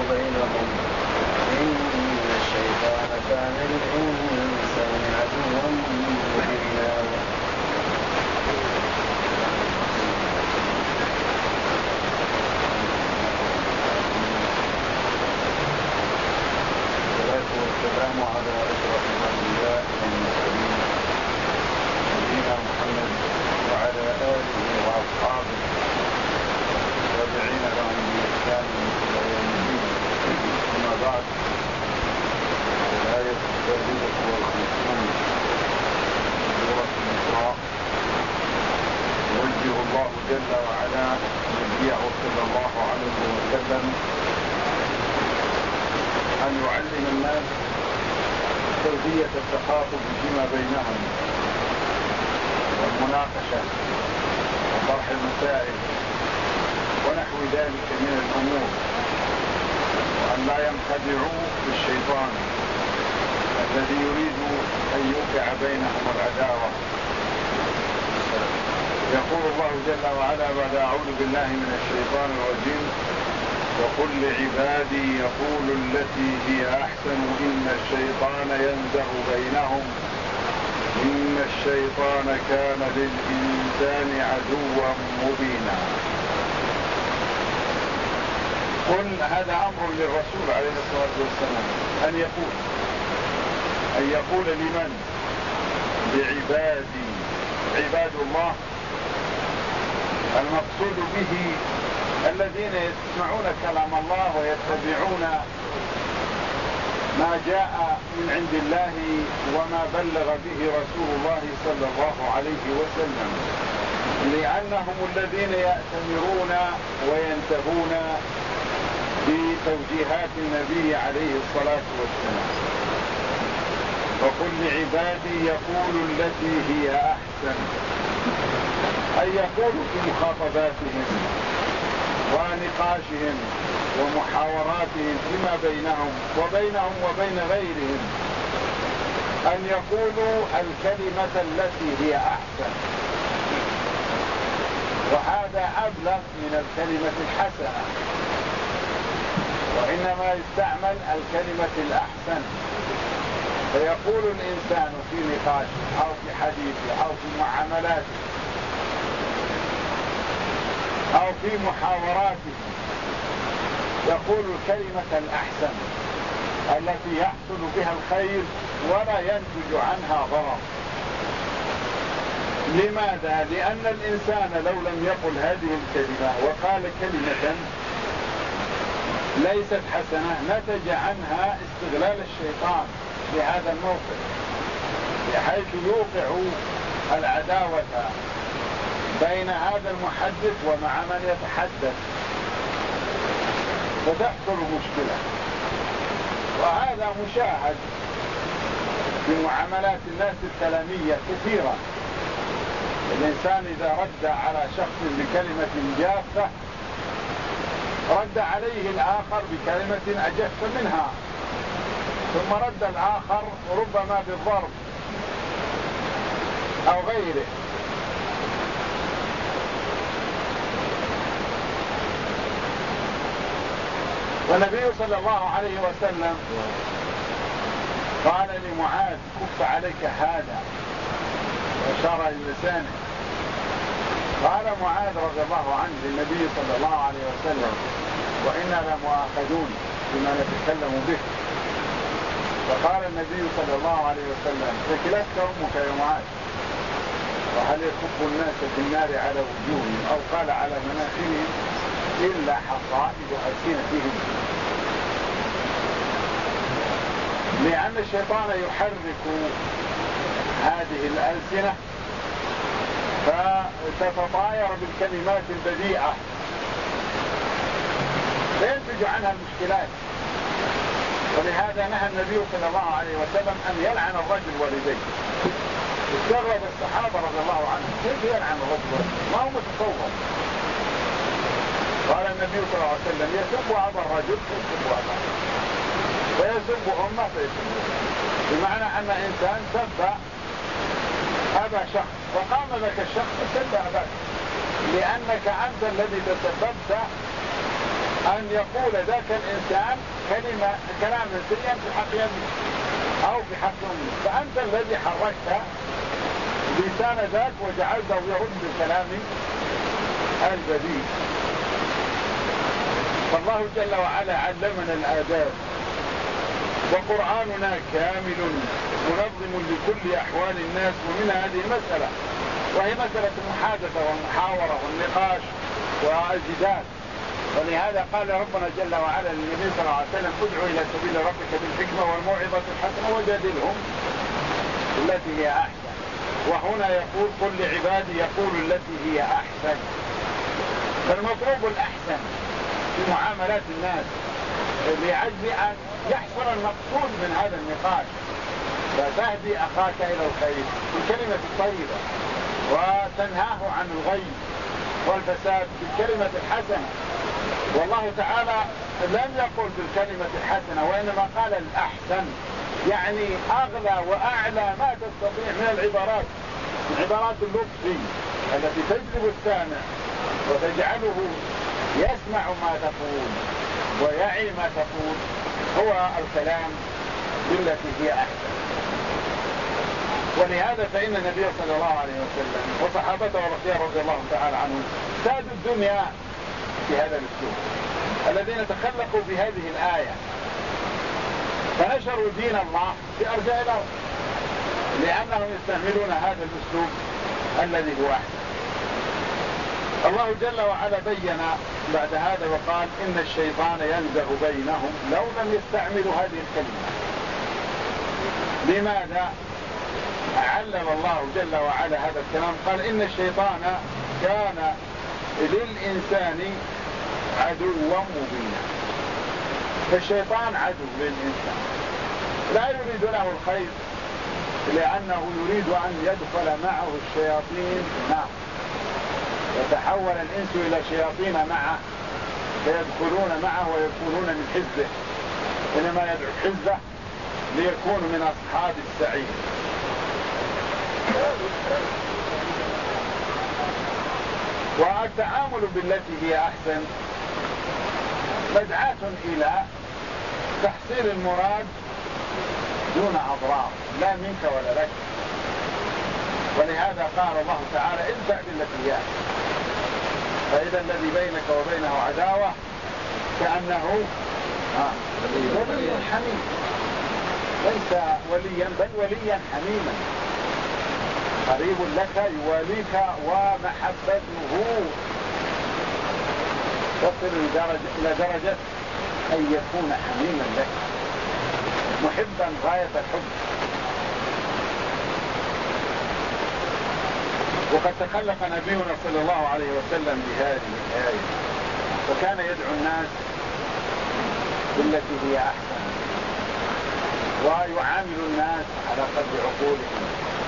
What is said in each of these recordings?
بينهم إن الشيطان كان للإنسان عدوا مبينا. والسلام على أشرف الأنبياء والمرسلين نبينا محمد وعلى آله وأصحابه والتابعين لهم بإحسان إلى يوم الدين. أما بعد، الآية 53 سورة الإسراء يوجه الله جل وعلا نبيه صلى الله عليه وسلم أن يعلم الناس كيفية التخاطب فيما بينهم والمناقشة وطرح المسائل ونحو ذلك من الأمور، وأن لا ينخدعوا بالشيطان الذي يريد أن يوقع بينهم العداوة. يقول الله جل وعلا بعد أعوذ بالله من الشيطان الرجيم: وقل لعبادي يقولوا التي هي أحسن إن الشيطان ينزغ بينهم إن الشيطان كان للإنسان عدوا مبينا. قل، هذا أمر للرسول عليه الصلاة والسلام أن يقول لمن؟ لعبادي. عباد الله المقصود به الذين يسمعون كلام الله ويتبعون ما جاء من عند الله وما بلغ به رسول الله صلى الله عليه وسلم، لأنهم الذين يأتمرون وينتهون بتوجيهات النبي عليه الصلاة والسلام. وقل لعبادي يقولوا التي هي أحسن، أي يقولوا في مخاطباتهم ونقاشهم ومحاوراتهم فيما بينهم وبين غيرهم، أن يقولوا الكلمة التي هي أحسن، وهذا أبلغ من الكلمة الحسنة، وإنما يستعمل الكلمة الأحسن. فيقول الإنسان في نقاشه أو في حديثه أو في معاملاته أو في محاوراته يقول الكلمة الأحسن التي يحصل بها الخير ولا ينتج عنها ضرر. لماذا؟ لأن الإنسان لو لم يقل هذه الكلمة وقال كلمة ليست حسنة نتج عنها استغلال الشيطان لهذا الموقف، بحيث يوقع العداوة بين هذا المحدث ومع من يتحدث، فتحصل مشكلة. وهذا مشاهد في معاملات الناس الكلامية كثيرة. الإنسان إذا رد على شخص بكلمة جافة رد عليه الآخر بكلمة أجف منها، ثم رد الآخر ربما بالضرب أو غيره. والنبي صلى الله عليه وسلم قال لمعاذ: كف عليك هذا، وأشار لسانه. قال معاذ رضي الله عنه للنبي صلى الله عليه وسلم: وإنا لمؤاخذون بما نتكلم به. فقال النبي صلى الله عليه وسلم: ثكلتك أمك يا معاذ، وهل يكف الناس في النار على وجوههم أو قال على مناخرهم إلا حصائد ألسنتهم. لأن الشيطان يحرك هذه الألسنة فتتطاير بالكلمات البذيئة فينتج عنها المشكلات. ولهذا نهى النبي صلى الله عليه وسلم أن يلعن الرجل والديه. استغرب الصحابة رضي الله عنهم: كيف يلعن الرجل والديه؟ ما هو متصور. قال النبي صلى الله عليه وسلم: يسب أبا الرجل فيسب أبا، ويسب أمه فيسب أمه. بمعنى أن إنسان سب أبا شخص وقام لك الشخص سب أباك، لأنك أنت الذي تسببت أن يقول ذاك الإنسان كلاما سيئا في حق يمين أو في حق أمه، فأنت الذي حركت لسان ذاك وجعلته يرد بالكلام البذيء. فالله جل وعلا علمنا الآداب، وقرآننا كامل منظم لكل أحوال الناس، ومن هذه المسألة وهي مسألة المحادثة والمحاورة والنقاش والجدال. ولهذا قال ربنا جل وعلا للنبي صلى الله عليه وسلم: ادع إلى سبيل ربك بالحكمة والموعظة الحسنة وجادلهم التي هي أحسن. وهنا يقول: قل لعبادي يقول التي هي أحسن. فالمطلوب الأحسن في معاملات الناس لأجل أن يحصل المقصود من هذا النقاش، فتهدي أخاك إلى الخير بالكلمة الطيبة، وتنهاه عن الغي والفساد بالكلمة الحسنة. والله تعالى لم يقل بالكلمة الحسنة، وإنما قال الأحسن، يعني أغلى وأعلى ما تستطيع من العبارات، من عبارات اللطف التي تجذب السامع وتجعله يسمع ما تقول ويعي ما تقول، هو الكلام بالتي هي أحسن. ولهذا فإن النبي صلى الله عليه وسلم وصحابته رضي الله تعالى عنهم سادوا الدنيا في هذا الأسلوب، الذين تخلقوا بهذه الآية فنشروا دين الله في أرجاء الأرض، لأنهم يستعملون هذا الأسلوب الذي هو أحسن. الله جل وعلا بين بعد هذا وقال: إن الشيطان ينزغ بينهم لو لم يستعملوا هذه الكلمة. لماذا علم الله جل وعلا هذا الكلام؟ قال: إن الشيطان كان للإنسان عدوا مبينا. فالشيطان عدو للإنسان، لا يريد له الخير، لأنه يريد أن يدخل معه الشياطين في النار، يتحول الإنس إلى شياطين معه فيدخلون معه ويكونون من حزبه، إنما يدعو حزبه ليكونوا من أصحاب السعير. والتعامل بالتي هي أحسن مدعاة إلى تحصيل المراد دون أضرار، لا منك ولا لك. ولهذا قال الله تعالى: ادفع بالتي هي أحسن، فإذا الذي بينك وبينه عداوة كأنه ولي حميم، ليس وليا بل وليا حميما، قريب لك يواليك، ومحبته تصل إلى درجة أن يكون حميما لك، محبا غاية الحب. وقد تخلق نبينا صلى الله عليه وسلم بهذه الآية، وكان يدعو الناس بالتي هي أحسن، ويعامل الناس على قدر عقولهم،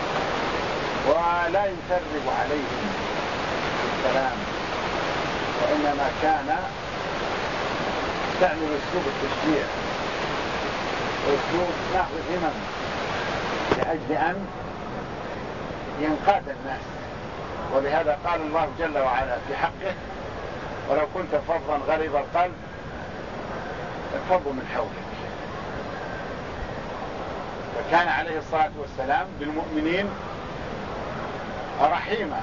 ولا يسرب عليهم الكلام، وإنما كان يستعمل أسلوب التشجيع وأسلوب ناخذ همم لأجل أن ينقاد الناس. ولهذا قال الله جل وعلا في حقه: ولو كنت فظا غليظ القلب انفضوا من حولك. وكان عليه الصلاة والسلام بالمؤمنين رحيما.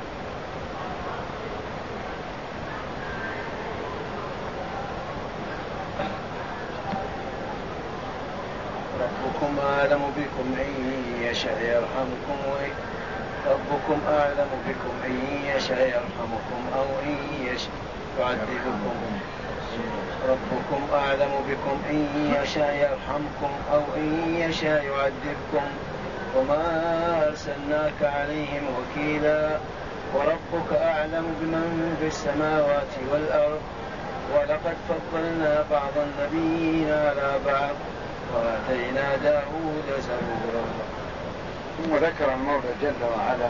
ربكم أعلم بكم إن يشاء يرحمكم ربكم أعلم بكم إن يشاء يرحمكم أو إن يشاء يعذبكم. ربكم أعلم بكم إن يشاء يرحمكم أو إن يشاء يعذبكم، وما أرسلناك عليهم وكيلا، وربك أعلم بمن في السماوات والأرض، ولقد فضلنا بعض النبيين على بعض وآتينا داود زبورا. ثم ذكر المولى جل وعلا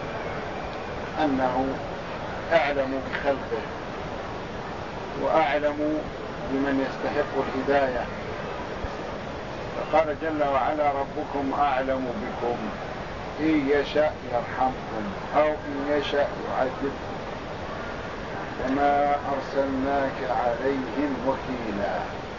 أنه أعلم بخلقه وأعلم بمن يستحق الهداية، فقال جل وعلا: ربكم أعلم بكم إن يشاء يرحمكم أو إن يشاء يعذبكم. وما أرسلناك عليهم وكيلا.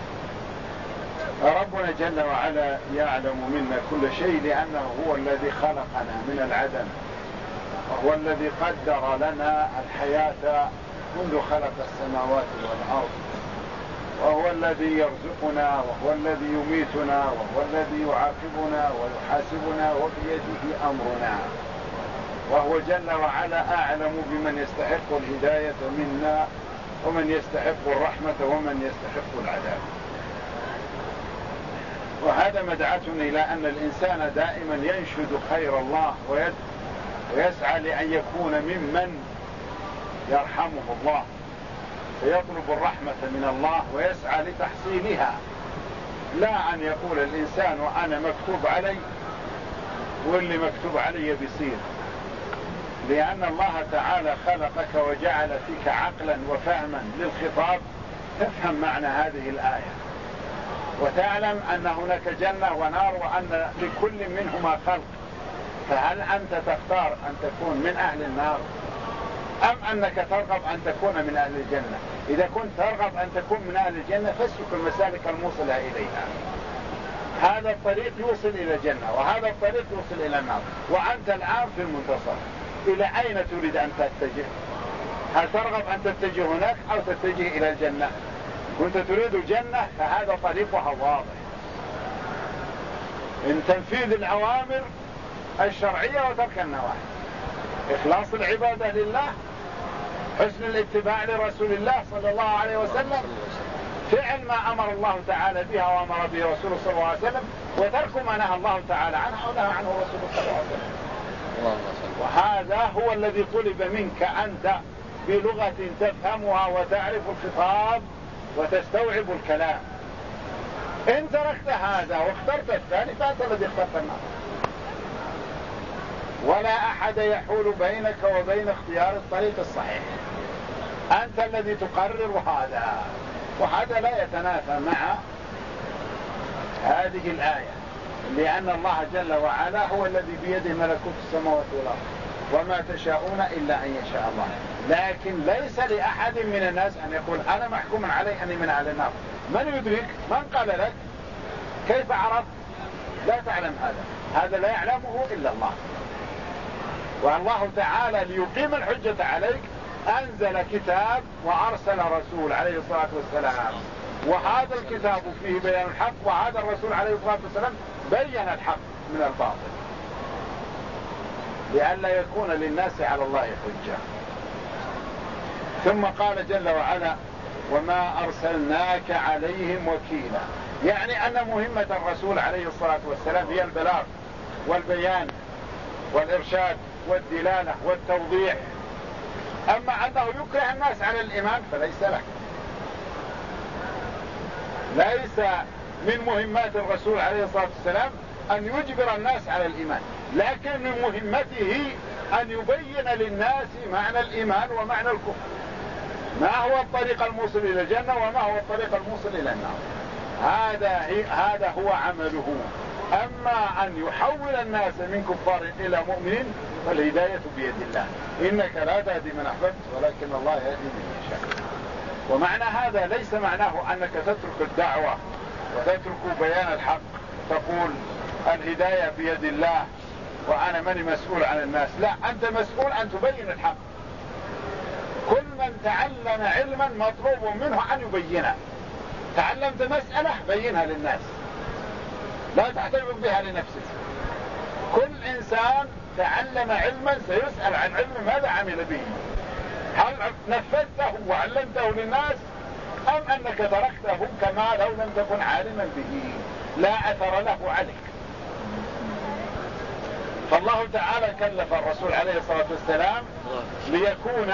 ربنا جل وعلا يعلم منا كل شيء، لأنه هو الذي خلقنا من العدم، وهو الذي قدر لنا الحياة منذ خلق السماوات والأرض، وهو الذي يرزقنا، وهو الذي يميتنا، وهو الذي يعاقبنا ويحاسبنا، وبيده أمرنا. وهو جل وعلا أعلم بمن يستحق الهداية منا، ومن يستحق الرحمة، ومن يستحق العذاب. وهذا مدعاة إلى أن الإنسان دائما ينشد خير الله ويسعى لأن يكون ممن يرحمه الله، فيطلب الرحمة من الله ويسعى لتحصيلها، لا أن يقول الإنسان وأنا مكتوب علي واللي مكتوب علي بيصير، لأن الله تعالى خلقك وجعل فيك عقلا وفهما للخطاب تفهم معنى هذه الآية، وتعلم أن هناك جنة ونار، وأن لكل منهما خلق. فهل أنت تختار أن تكون من أهل النار أم أنك ترغب أن تكون من أهل الجنة؟ إذا كنت ترغب أن تكون من أهل الجنة فاسلك المسالك الموصلة إليها. هذا الطريق يوصل إلى الجنة، وهذا الطريق يوصل إلى النار، وأنت الآن في المنتصف. إلى أين تريد أن تتجه؟ هل ترغب أن تتجه هناك أو تتجه إلى الجنة؟ كنت تريد الجنة فهذا طريقها واضح، إن تنفيذ الأوامر الشرعية وترك النواهي، إخلاص العبادة لله، حسن الاتباع لرسول الله صلى الله عليه وسلم، فعل ما أمر الله تعالى بها وأمر به رسوله صلى الله عليه وسلم، وترك ما نهى الله تعالى عنه ونهى عنه رسوله صلى الله عليه وسلم. وهذا هو الذي طلب منك أنت بلغة تفهمها وتعرف الخطاب وتستوعب الكلام. إن تركت هذا واخترت الثاني فأنت الذي اخترت النار، ولا أحد يحول بينك وبين اختيار الطريق الصحيح، أنت الذي تقرر هذا. وهذا لا يتنافى مع هذه الآية، لأن الله جل وعلا هو الذي بيده ملكوت السماوات والأرض، وما تشاءون إلا أن يشاء الله. لكن ليس لأحد من الناس أن يقول أنا محكوم علي أني من أهل النار. من يدرك؟ من قال لك؟ كيف عرفت؟ لا تعلم هذا لا يعلمه إلا الله. والله تعالى ليقيم الحجة عليك أنزل كتاب وأرسل رسول عليه الصلاة والسلام، وهذا الكتاب فيه بيان الحق، وهذا الرسول عليه الصلاة والسلام بيّن الحق من الباطل، لئلا يكون للناس على الله حجة. ثم قال جل وعلا وما أرسلناك عليهم وكيلا، يعني أن مهمة الرسول عليه الصلاة والسلام هي البلاغ والبيان والإرشاد والدلالة والتوضيح. أما أنه يكره الناس على الإيمان فليس له، ليس من مهمات الرسول عليه الصلاة والسلام أن يجبر الناس على الإيمان، لكن من مهمته أن يبين للناس معنى الإيمان ومعنى الكفر، ما هو الطريق الموصل إلى الجنة وما هو الطريق الموصل إلى النار. هذا هو عمله. أما أن يحول الناس من كفار إلى مؤمنين فالهداية بيد الله، إنك لا تهدي من أحببت ولكن الله يهدي من يشاء. ومعنى هذا ليس معناه أنك تترك الدعوة وتترك بيان الحق، تقول الهداية بيد الله وأنا ماني مسؤول عن الناس. لا، أنت مسؤول أن تبين الحق. كل من تعلم علما مطلوب منه أن يبينه. تعلمت مسألة بينها للناس، لا تحتجب بها لنفسك. كل إنسان تعلم علما سيسأل عن علم ماذا عمل به، هل نفذته وعلمته للناس أم أنك تركته كما لو لم تكن عالما به لا أثر له عليك. فالله تعالى كلف الرسول عليه الصلاة والسلام ليكون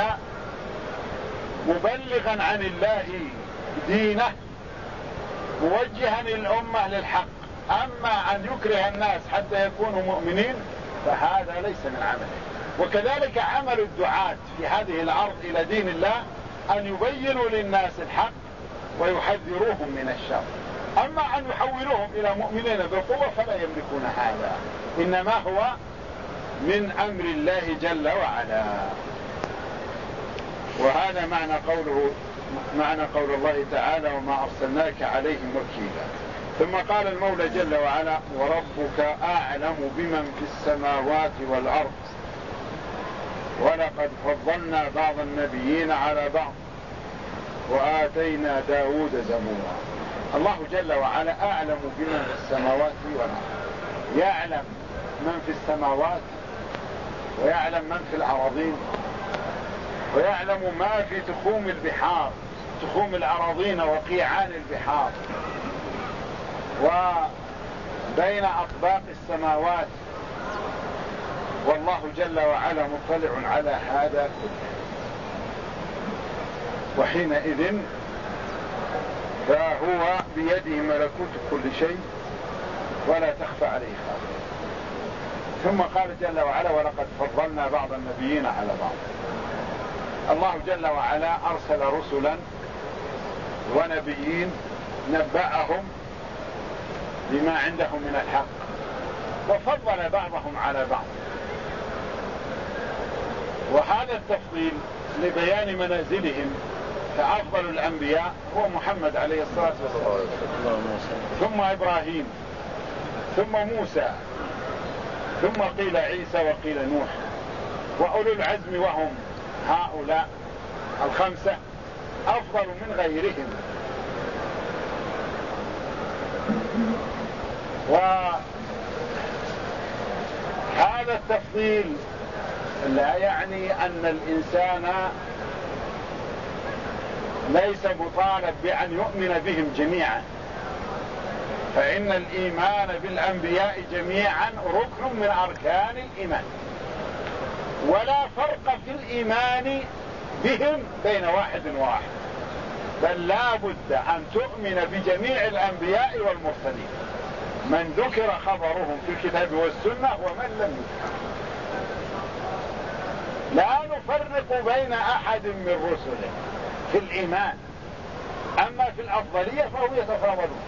مبلغا عن الله دينه موجها الأمة للحق. أما أن يكره الناس حتى يكونوا مؤمنين فهذا ليس من عمله. وكذلك عمل الدعاة في هذه الأرض إلى دين الله أن يبينوا للناس الحق ويحذروهم من الشر. أما أن يحولوهم إلى مؤمنين بالقوة فلا يملكون هذا، إنما هو من أمر الله جل وعلا. وهذا معنى قول الله تعالى وما أرسلناك عليهم وكيلا. ثم قال المولى جل وعلا وربك أعلم بمن في السماوات والأرض ولقد فضلنا بعض النبيين على بعض وآتينا داود زبورا. الله جل وعلا أعلم بمن في السماوات والأرض، يعلم من في السماوات ويعلم من في الأراضين ويعلم ما في تخوم البحار، تخوم الأراضين وقيعان البحار وبين أطباق السماوات، والله جل وعلا مطلع على هذا كله. وحينئذ فهو بيده ملكوت كل شيء ولا تخفى عليه خافية. ثم قال جل وعلا ولقد فضلنا بعض النبيين على بعض. الله جل وعلا أرسل رسلا ونبيين نبأهم بما عندهم من الحق وفضل بعضهم على بعض، وهذا التفضيل لبيان منازلهم. فأفضل الأنبياء هو محمد عليه الصلاة والسلام، ثم إبراهيم، ثم موسى، ثم قيل عيسى وقيل نوح، وأولو العزم وهم هؤلاء الخمسة أفضل من غيرهم. وهذا التفضيل لا يعني أن الإنسان ليس مطالب بأن يؤمن بهم جميعا، فإن الإيمان بالأنبياء جميعا ركن من أركان الإيمان، ولا فرق في الإيمان بهم بين واحد وواحد، بل لا بد أن تؤمن بجميع الأنبياء والمرسلين، من ذكر خبرهم في الكتاب والسنة ومن لم يذكر. لا نفرق بين أحد من رسله في الإيمان، أما في الأفضلية فهم يتفاضلون.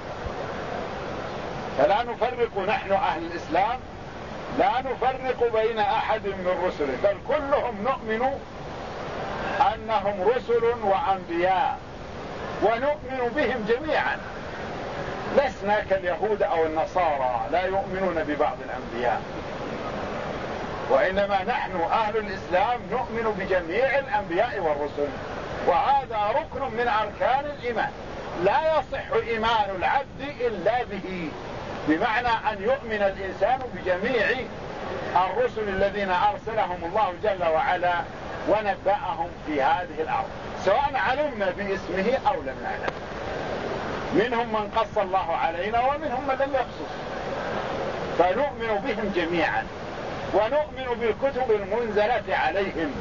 فلا نفرق نحن أهل الإسلام، لا نفرق بين أحد من رسله، بل كلهم نؤمن أنهم رسل وأنبياء ونؤمن بهم جميعا. لسنا كاليهود أو النصارى لا يؤمنون ببعض الأنبياء، وإنما نحن أهل الإسلام نؤمن بجميع الأنبياء والرسل، وهذا ركن من أركان الإيمان. لا يصح إيمان العبد إلا به، بمعنى أن يؤمن الإنسان بجميع الرسل الذين أرسلهم الله جل وعلا ونبأهم في هذه الأرض، سواء علمنا باسمه أو لم نعلم. منهم من قص الله علينا ومنهم من لم يقصص، فنؤمن بهم جميعا ونؤمن بالكتب المنزلة عليهم.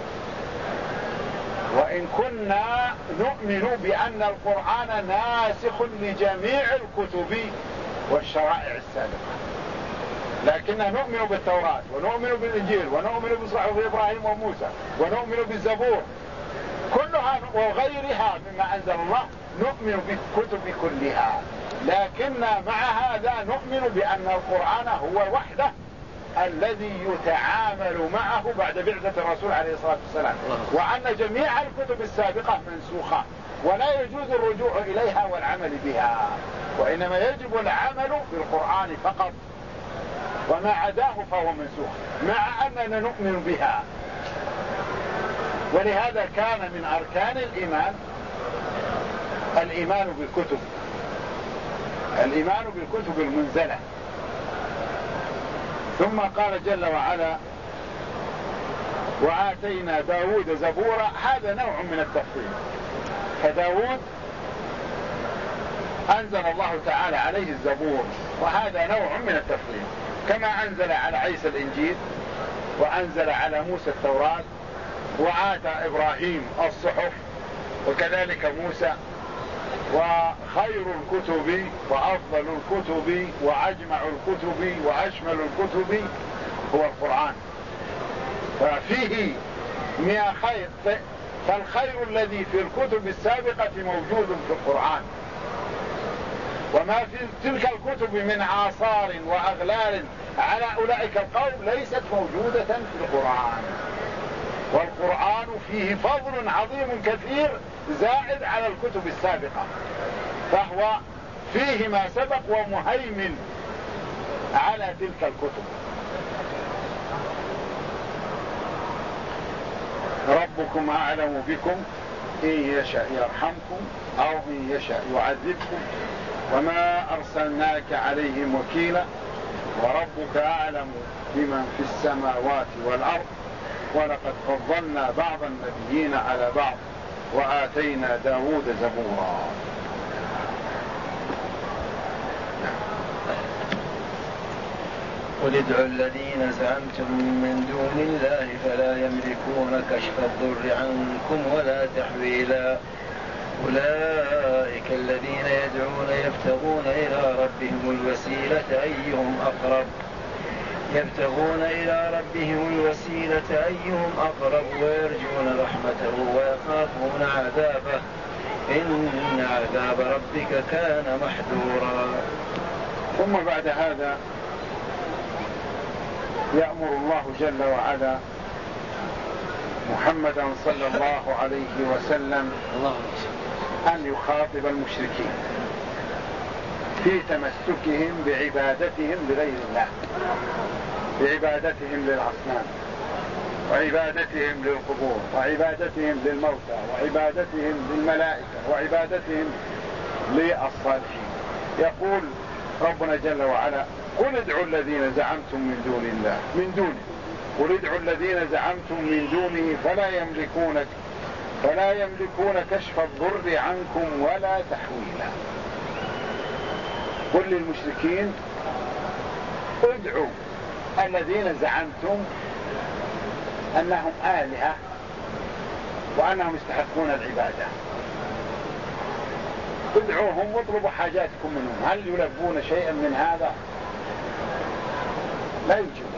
وإن كنا نؤمن بأن القرآن ناسخ لجميع الكتب والشرائع السابقة، لكننا نؤمن بالتوراة ونؤمن بالإنجيل ونؤمن بصحف إبراهيم وموسى ونؤمن بالزبور كلها وغيرها مما أنزل الله، نؤمن بالكتب كلها. لكننا مع هذا نؤمن بأن القرآن هو وحده الذي يتعامل معه بعد بعثة الرسول عليه الصلاة والسلام، وأن جميع الكتب السابقة منسوخة ولا يجوز الرجوع إليها والعمل بها، وإنما يجب العمل بالقرآن فقط، وما عداه فهو منسوخ، مع أننا نؤمن بها. ولهذا كان من أركان الإيمان الإيمان بالكتب، الإيمان بالكتب المنزلة. ثم قال جل وعلا وآتينا داود زبورا. هذا نوع من التفضيل، فداود أنزل الله تعالى عليه الزبور، وهذا نوع من التفضيل، كما أنزل على عيسى الإنجيل وأنزل على موسى التوراة وآتى إبراهيم الصحف وكذلك موسى. وخير الكتب وأفضل الكتب وأجمع الكتب وأشمل الكتب هو القرآن، ففيه 100 خير، فالخير الذي في الكتب السابقة موجود في القرآن، وما في تلك الكتب من آثار وأغلال على أولئك القوم ليست موجودة في القرآن. والقرآن فيه فضل عظيم كثير زائد على الكتب السابقة، فهو فيه ما سبق ومهيمن على تلك الكتب. ربكم أعلم بكم إن يشاء يرحمكم أو إن يشاء يعذبكم وما أرسلناك عليهم وكيلا وربك أعلم بمن في السماوات والأرض ولقد فضلنا بعض النبيين على بعض وآتينا داود زبورا. قل ادعوا الذين زعمتم من دون الله فلا يملكون كشف الضر عنكم ولا تحويلا أولئك الذين يدعون يبتغون إلى ربهم الوسيلة أيهم أقرب ويرجون رحمته ويخافون عذابه إن عذاب ربك كان محذورا. ثم بعد هذا يأمر الله جل وعلا محمدا صلى الله عليه وسلم أن يخاطب المشركين في تمسكهم بعبادتهم لغير الله، بعبادتهم للأصنام وعبادتهم للقبور وعبادتهم للموتى وعبادتهم للملائكة وعبادتهم للصالحين. يقول ربنا جل وعلا قل ادعوا الذين زعمتم من دون الله قل ادعوا الذين زعمتم من دونه فلا يملكون كشف الضر عنكم ولا تحويلا. قل للمشركين ادعوا الذين زعمتم أنهم آلهة وأنهم يستحقون العبادة، ادعوهم واطلبوا حاجاتكم منهم، هل يلبون شيئا من هذا؟ لا يجيبون.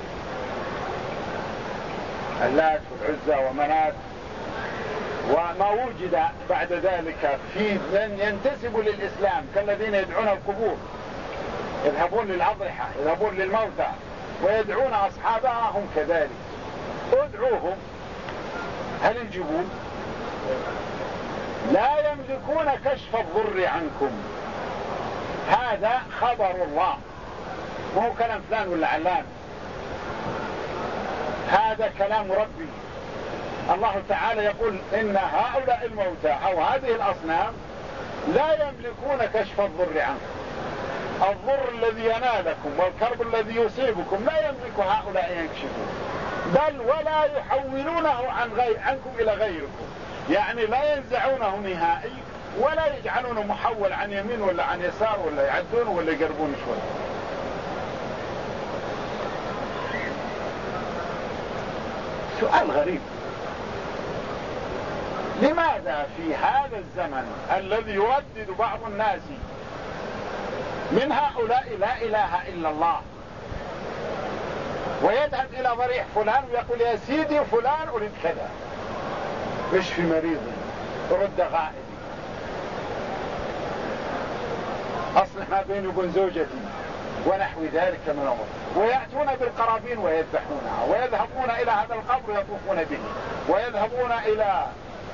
اللات والعزى ومنات وما وجد بعد ذلك في من ينتسب للإسلام كالذين يدعون القبور، يذهبون للأضرحة، يذهبون للموتى ويدعون أصحابها هم كذلك. ادعوهم، هل يجيبون؟ لا يملكون كشف الضر عنكم. هذا خبر الله، مو كلام فلان ولا علان، هذا كلام ربي. الله تعالى يقول إن هؤلاء الموتى أو هذه الأصنام لا يملكون كشف الضر عنكم. الضر الذي ينالكم والكرب الذي يصيبكم لا يملك هؤلاء يكشفون، بل ولا يحولونه عنكم إلى غيركم، يعني لا ينزعونه نهائي ولا يجعلونه محول عن يمين ولا عن يسار ولا يعدون ولا يقربون شوي. سؤال غريب، لماذا في هذا الزمن الذي يردد بعض الناس من هؤلاء لا إله إلا الله ويذهب إلى ضريح فلان ويقول يا سيدي فلان أريد كذا، اشفي مريضي، رد غائبي، أصلح ما بيني وبين زوجتي ونحو ذلك من الأمور، ويأتون بالقرابين ويذبحونها ويذهبون إلى هذا القبر يطوفون به ويذهبون إلى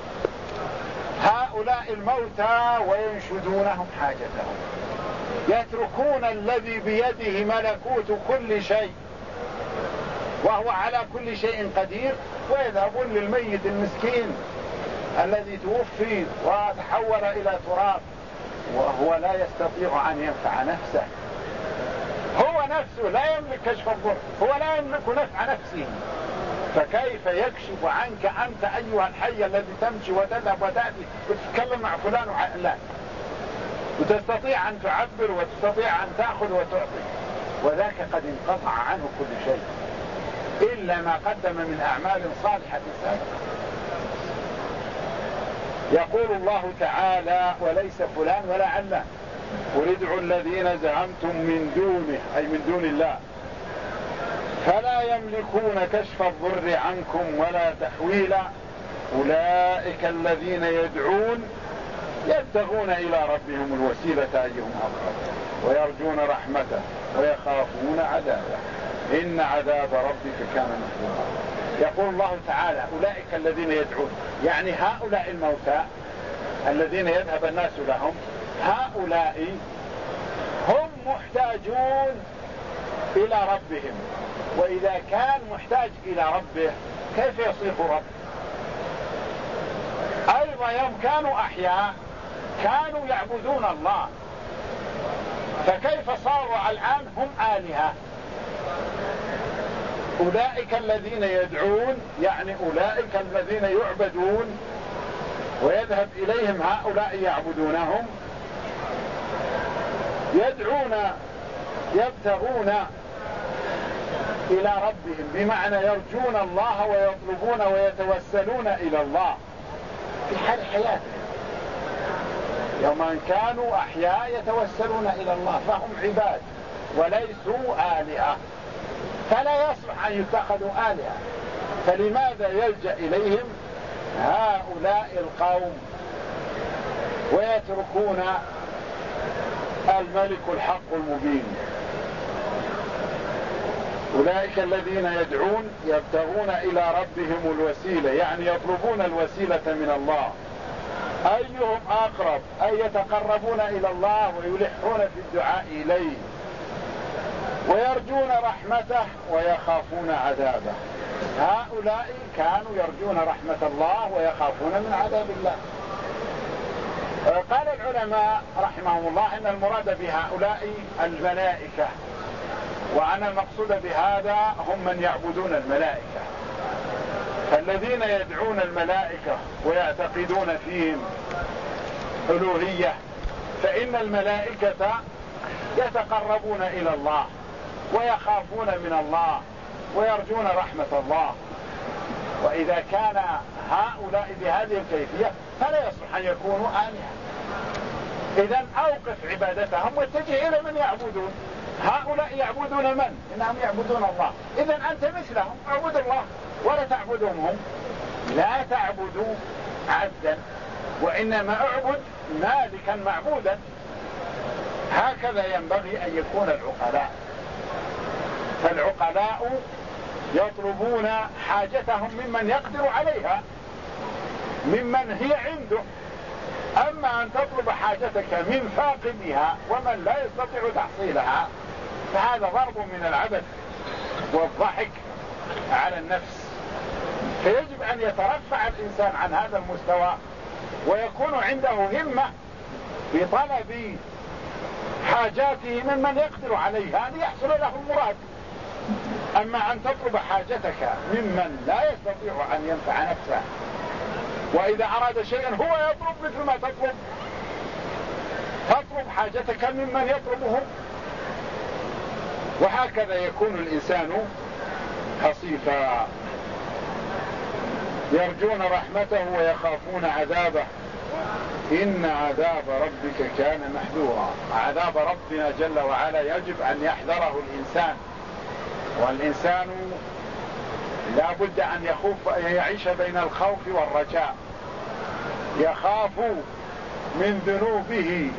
هؤلاء الموتى وينشدونهم حاجتهم، يتركون الذي بيده ملكوت كل شيء وهو على كل شيء قدير ويذهبون للميت المسكين الذي توفي وتحول إلى تراب وهو لا يستطيع أن ينفع نفسه، هو نفسه لا يملك كشف الضر، هو لا يملك نفع نفسه، فكيف يكشف عنك أنت أيها الحي الذي تمشي وتذهب وتأتي وتتكلم مع فلان وعلان وتستطيع أن تعبر وتستطيع أن تأخذ وتعطي، وذاك قد انقطع عنه كل شيء إلا ما قدم من أعمال صالحة سابقة. يقول الله تعالى وليس فلان ولا علان، قل ادعوا الذين زعمتم من دونه أي من دون الله فلا يملكون كشف الضر عنكم ولا تحويلا أولئك الذين يدعون يبتغون إلى ربهم الوسيلة أيهم أقرب ويرجون رحمته ويخافون عذابه إن عذاب ربك كان محذورا. يقول الله تعالى أولئك الذين يدعون، يعني هؤلاء الموتى الذين يذهب الناس لهم، هؤلاء هم محتاجون إلى ربهم، وإذا كان محتاج إلى ربه كيف يصير رب؟ أيضا يوم كانوا أحياء كانوا يعبدون الله، فكيف صاروا الآن هم آلهة؟ أولئك الذين يدعون يعني أولئك الذين يعبدون ويذهب إليهم هؤلاء يعبدونهم، يدعون يبتغون إلى ربهم، بمعنى يرجون الله ويطلبون ويتوسلون إلى الله في حال حياتهم. يوم أن كانوا أحياء يتوسلون إلى الله فهم عباد وليسوا آلهة، فلا يصلح أن يتخذوا آلهة. فلماذا يلجأ إليهم هؤلاء القوم ويتركون الملك الحق المبين؟ أولئك الذين يدعون يبتغون إلى ربهم الوسيلة، يعني يطلبون الوسيلة من الله، أيهم أقرب، أي يتقربون إلى الله ويلحون في الدعاء إليه، ويرجون رحمته ويخافون عذابه. هؤلاء كانوا يرجون رحمة الله ويخافون من عذاب الله. قال العلماء رحمهم الله إن المراد بهؤلاء الملائكة، وأن المقصود بهذا هم من يعبدون الملائكة. فالذين يدعون الملائكة ويعتقدون فيهم ألوهية، فإن الملائكة يتقربون إلى الله ويخافون من الله ويرجون رحمة الله. وإذا كان هؤلاء بهذه الكيفية فلا يصلح أن يكونوا آلهة. إذن أوقف عبادتهم واتجه إلى من يعبدون. هؤلاء يعبدون من؟ إنهم يعبدون الله. إذن أنت مثلهم، اعبد الله ولا تعبدهم هم. لا تعبدوا عبدا، وإنما اعبد مالكا معبودا. هكذا ينبغي أن يكون العقلاء. فالعقلاء يطلبون حاجتهم ممن يقدر عليها، ممن هي عنده. أما أن تطلب حاجتك من فاقدها ومن لا يستطيع تحصيلها فهذا ضرب من العبث والضحك على النفس. فيجب أن يترفع الإنسان عن هذا المستوى ويكون عنده همة بطلب حاجاته ممن يقدر عليها ليحصل له المراد. أما أن تطلب حاجتك ممن لا يستطيع أن ينفع نفسه، وإذا أراد شيئا هو يطلب مثل ما تطلب، تطلب حاجتك ممن يطلبه، وهكذا يكون الإنسان خصيفا. يرجون رحمته ويخافون عذابه، إن عذاب ربك كان محذورا. عذاب ربنا جل وعلا يجب أن يحذره الإنسان، والإنسان لا بد أن يعيش بين الخوف والرجاء. يخاف من ذنوبه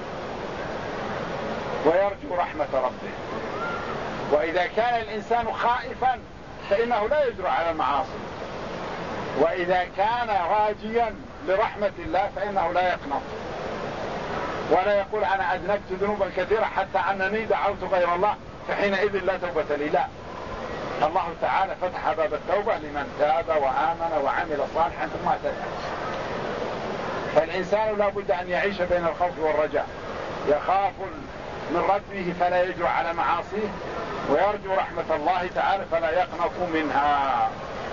ويرجو رحمة ربه. وإذا كان الإنسان خائفا فإنه لا يجرؤ على المعاصي، وإذا كان راجيا لرحمة الله فإنه لا يقنط ولا يقول أنا أذنبت ذنوبا كثيرة حتى أنني دعوت غير الله فحينئذ لا توبة لي. لا، الله تعالى فتح باب التوبة لمن تاب وآمن وعمل صالحا ثم اهتدى. فالإنسان لا بد أن يعيش بين الخوف والرجاء، يخاف من ربه فلا يجرؤ على معاصيه، ويرجو رحمة الله تعالى فلا يقنط منها.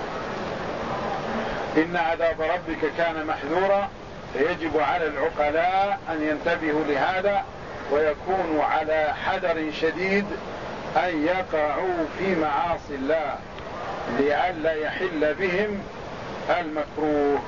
إن عذاب ربك كان محذورا. فيجب على العقلاء أن ينتبهوا لهذا ويكونوا على حذر شديد أن يقعوا في معاصي الله لئلا يحل بهم المكروه.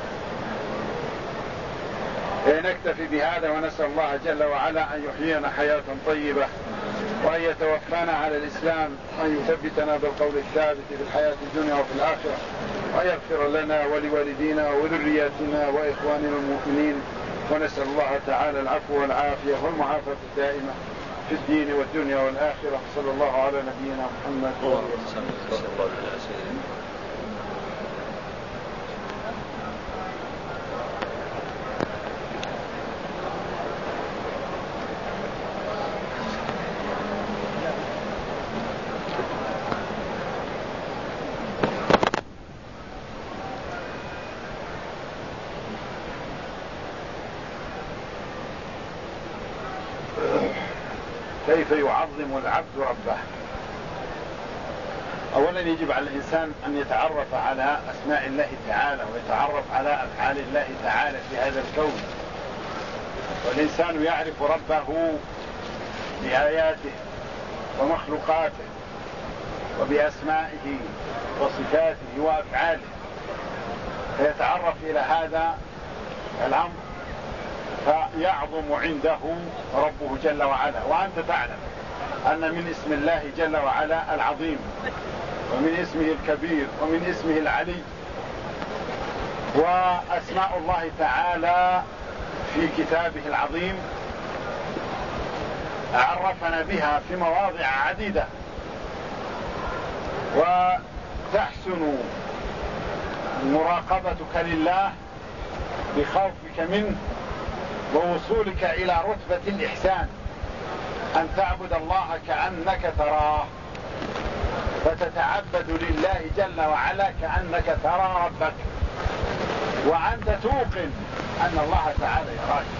نكتفي بهذا ونسأل الله جل وعلا أن يحيينا حياة طيبة، وأن يتوفانا على الإسلام، وأن يثبتنا بالقول الثابت في الحياة الدنيا وفي الآخرة، وأن يغفر لنا ولوالدينا وذرياتنا وإخواننا المؤمنين. ونسأل الله تعالى العفو والعافية والمعافاة الدائمة في الدين والدنيا والآخرة. صلى الله على نبينا محمد. كيف يعظم العبد ربه. أولا يجب على الإنسان أن يتعرف على أسماء الله تعالى ويتعرف على أفعال الله تعالى في هذا الكون. والإنسان يعرف ربه بآياته ومخلوقاته وبأسمائه وصفاته وأفعاله، فيتعرف إلى هذا الأمر فيعظم عنده ربه جل وعلا. وأنت تعلم أن من اسم الله جل وعلا العظيم، ومن اسمه الكبير، ومن اسمه العلي. وأسماء الله تعالى في كتابه العظيم عرفنا بها في مواضع عديدة، وتحسن مراقبتك لله بخوفك منه ووصولك إلى رتبة الإحسان، أن تعبد الله كأنك تراه، فتتعبد لله جل وعلا كأنك ترى ربك، وأنت توقن أن الله تعالى يراك.